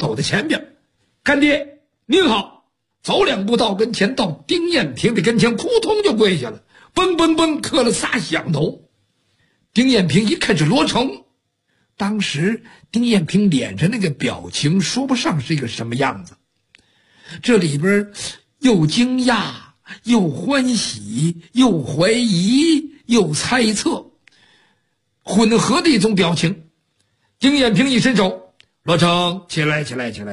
走在前边。干爹您好，走2步到跟前，到丁艳平的跟前，扑通就跪下了，嘣嘣嘣磕了仨响头。丁艳平一看是罗成，当时丁艳平脸上那个表情说不上是一个什么样子，这里边又惊讶又欢喜又怀疑又猜测，混合的一种表情。丁艳平一伸手，罗成起来。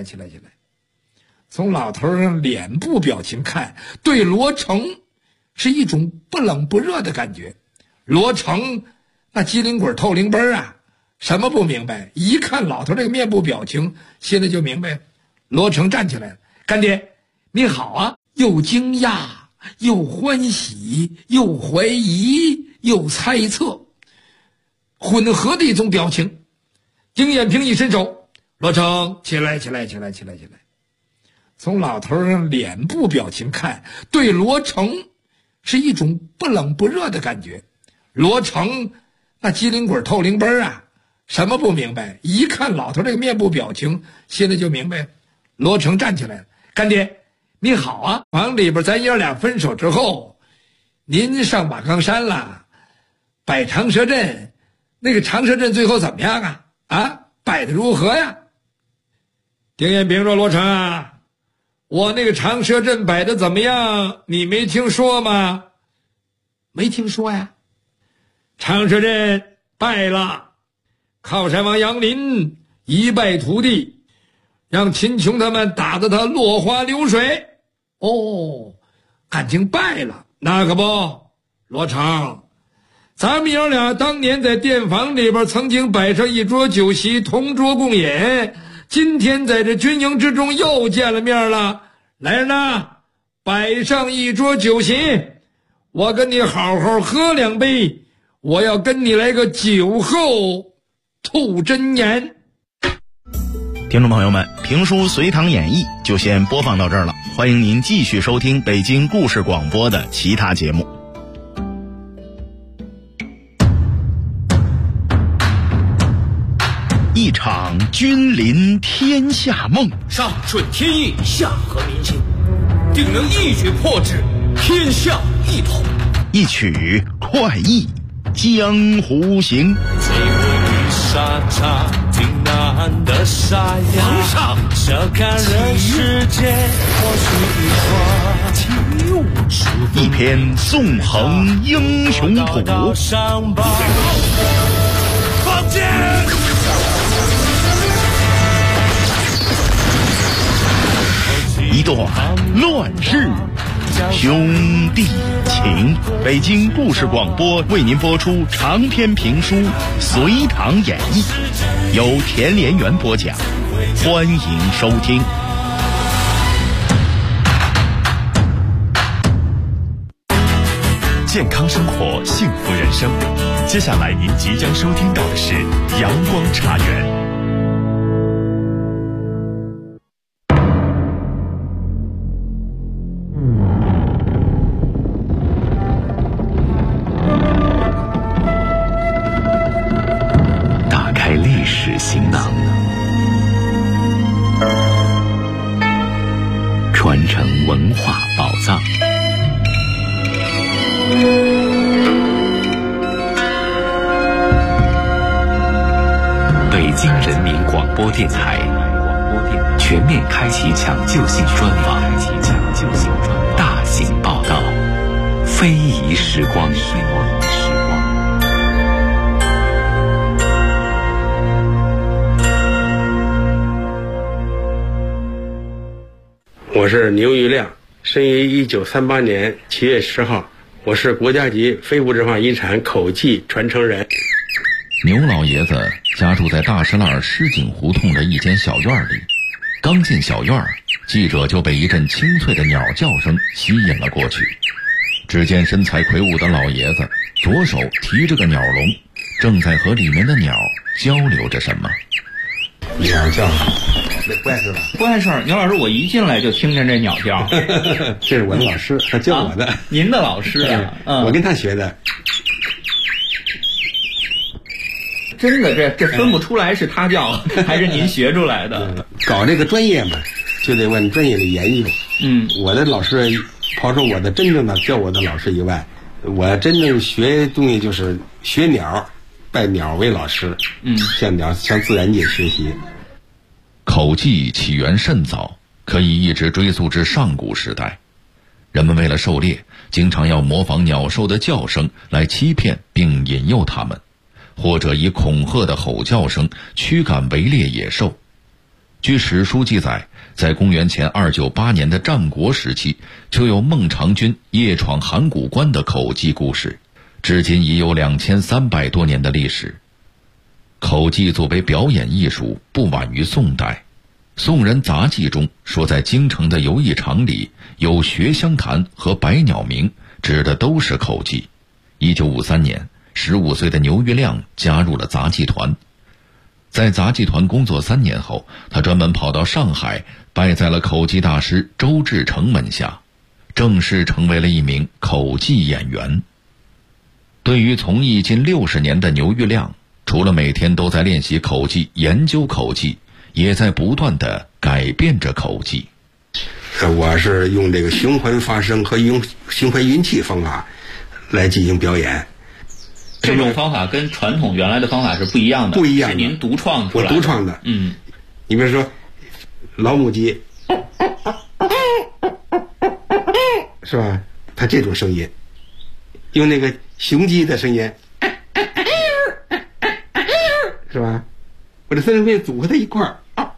从老头上脸部表情看，对罗成是一种不冷不热的感觉。罗成那机灵鬼透灵奔啊，什么不明白，一看老头这个面部表情，现在就明白。罗成站起来了，干爹你好啊，又惊讶又欢喜又怀疑又猜测，混合的一种表情。丁艳平一伸手，罗成起来。从老头上脸部表情看，对罗成是一种不冷不热的感觉。罗成那机灵鬼透灵奔啊，什么不明白，一看老头这个面部表情，现在就明白。罗成站起来了，干爹你好啊，往里边咱爷俩分手之后，您上马岗山了，摆长蛇阵，那个长蛇阵最后怎么样啊？摆得如何呀？丁艳平说，罗成啊，我那个长蛇阵摆得怎么样，你没听说吗？没听说呀。长蛇阵败了，靠山王杨林一败涂地，让秦琼他们打得他落花流水。哦，感情败了，那可不，罗成，咱们爷俩当年在店房里边曾经摆上一桌酒席，同桌共饮，今天在这军营之中又见了面了。来人呐，摆上一桌酒席，我跟你好好喝2杯，我要跟你来个酒后吐真言。 听众朋友们，评书《隋唐演义》就先播放到这儿了，欢迎您继续收听北京故事广播的其他节目。一场君临天下梦， 上顺天意，下合民心，定能一举破之，天下一统。 一曲快意江湖行。 最会沙场挺难的沙哑， 皇上笑看人世间或许一花， 一篇纵横英雄谱， 上报放箭。 一段乱世兄弟情。北京故事广播为您播出长篇评书《隋唐演义》，由田连元播讲，欢迎收听。 健康生活，幸福人生。接下来您即将收听到的是阳光茶园。打开历史行囊，传承文化宝藏。北京人民广播电台全面开启抢救性专访，大型报道，非遗时光。 我是牛玉亮，生于1938年7月10号，我是国家级非物质文化遗产口技传承人。 牛老爷子家住在大石栏狮井胡同的一间小院里，刚进小院，记者就被一阵清脆的鸟叫声吸引了过去。只见身材魁梧的老爷子左手提着个鸟笼，正在和里面的鸟交流着什么。 鸟叫不碍事吧？ 不碍事。牛老师，我一进来就听见这鸟叫。 这是我的老师，他教我的。 您的老师啊？ 我跟他学的。 真的，这分不出来是他叫还是您学出来的。 搞这个专业嘛，就得往专业里研究。我的老师，刨出我的真正的教我的老师以外，我真正学东西就是学鸟，拜鸟为老师。向自然界学习。 口技起源甚早，可以一直追溯至上古时代。人们为了狩猎，经常要模仿鸟兽的叫声来欺骗并引诱它们，或者以恐吓的吼叫声驱赶围猎野兽。据史书记载，在公元前298年的战国时期，就有孟尝君夜闯函谷关的口技故事，至今已有2300多年的历史。口技作为表演艺术，不晚于宋代。宋人杂记中说，在京城的游艺场里有学香坛和百鸟鸣，指的都是口技。1953年，15岁的牛玉亮加入了杂技团。在杂技团工作3年后，他专门跑到上海，拜在了口技大师周志成门下，正式成为了一名口技演员。对于从艺近60年的牛玉亮，除了每天都在练习口技、研究口技，也在不断地改变着口技。 我是用这个循环发声和用循环运气方法来进行表演。 这种方法跟传统原来的方法是不一样的， 不一样的， 是您独创出来的。 我独创的。你比如说老母鸡，是吧？它这种声音，用那个雄鸡的声音，是吧？我这三声变组合在一块儿，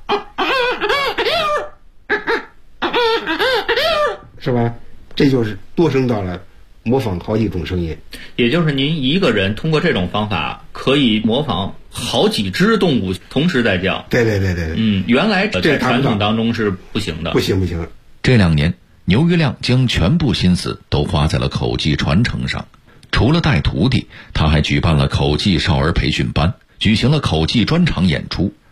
是吧？这就是多声道了，模仿好几种声音。 也就是您一个人通过这种方法可以模仿好几只动物同时在叫。 对。 原来在传统当中是不行的。 不行。 这2年，牛玉亮将全部心思都花在了口技传承上。除了带徒弟，他还举办了口技少儿培训班，举行了口技专场演出，